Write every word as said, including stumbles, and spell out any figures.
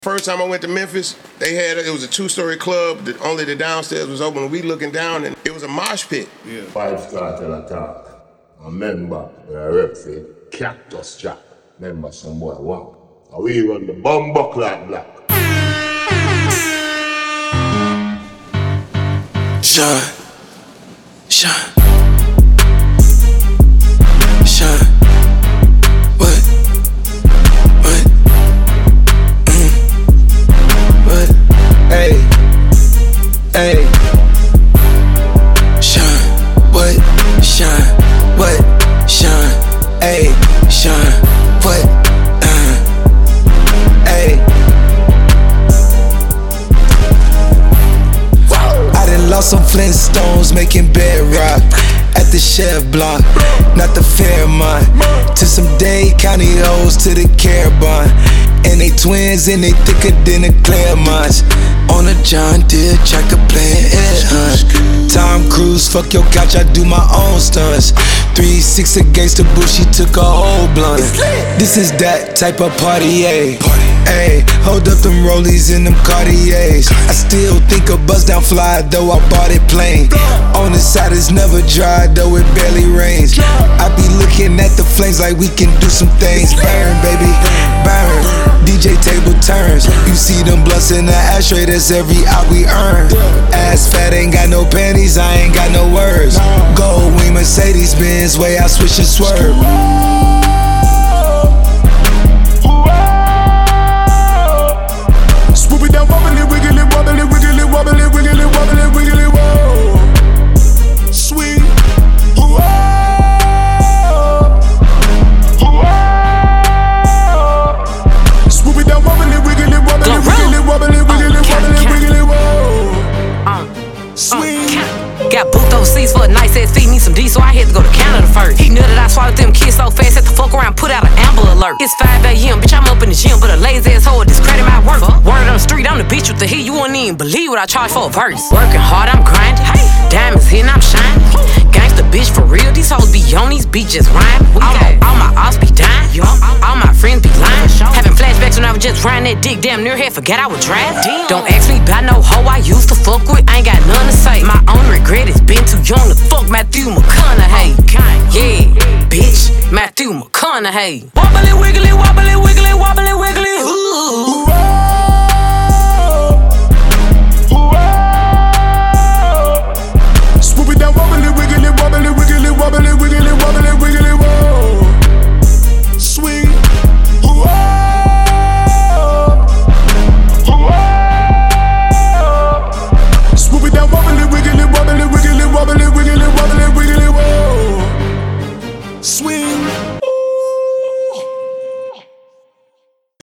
First time I went to Memphis, they had it was a two-story club that only the downstairs was open. We looking down and it was a mosh pit. Yeah. Five star tell a talk. A member, a rep for Cactus Jack. Member some boy wow. And we run the Bumbo Clock Black. Shine, shine, shine. What? What? Mm. What? Hey, hey. Shine. What? Shine. What? Shine. Hey, shine. What? Uh. Hey. I done lost some Flintstones making bedrock at the Chef Block, not the Fairmont. To some Dade County hoes to the Carabon. And they twins and they thicker than the Claremonts. On a John Deere tractor playing head hunt. Tom Cruise, fuck your couch, I do my own stunts. three six against the bush, she took a whole blunt. This is that type of party, ayy. Ayy, hold up them rollies and them Cartiers. I still think a buzz down fly, though I bought it plain. On the side it's never dry, though it barely rains. I be looking at the flames like we can do some things. Burn, baby, burn. D J table turns. You see them blunts in the ashtray, that's every hour we earn. Ass fat, ain't got no panties, I ain't got no words. Gold wing Mercedes Benz, way I switch and swerve. Swoop it down, wobbly, wiggly, wobbly, wiggly, wobbly, wiggly, wobbly, wiggly, whoa. Sweet. Whoa. Whoa. Swoop it down, wobbly, wiggly, wobbly, wiggly, wobbly, wiggly, wobbly, wiggly, whoa. Sweet. Got booked overseas for a nice ass feed, need some D, so I had to go to Canada first. He knew that I swallowed them kids so fast, had to fuck around, put out an Amber Alert. It's five a.m., bitch, I'm up in the gym, but a lazy ass hoe discredit my work. Word on the street, I'm the bitch with the heat, you wouldn't even believe what I charge for a verse. Working hard, I'm grinding, diamonds hitting, I'm shining. Gangsta bitch for real, these hoes be on these beaches rhyme. All my, all my ops be dying, all my friends be lying. Having flashbacks when I was just riding that dick, damn near had forgot I was driving. Don't ask me about no hoe I used to fuck with, I ain't got none to say. My own regret is been too young to fuck Matthew McConaughey. Yeah, bitch, Matthew McConaughey. Wobbly wiggly, wobbly wiggly, wobbly wiggly. Ooh. Swoop it down, wobbly, wiggly, wobbly, wiggly, wobbly, wiggly, wobbly, wiggly, whoa. Sweet. Whoa. Whoa. Swoop it down, wobbly, wiggly, wobbly, wiggly, wobbly, wiggly, wobbly, wiggly, whoa. Swing.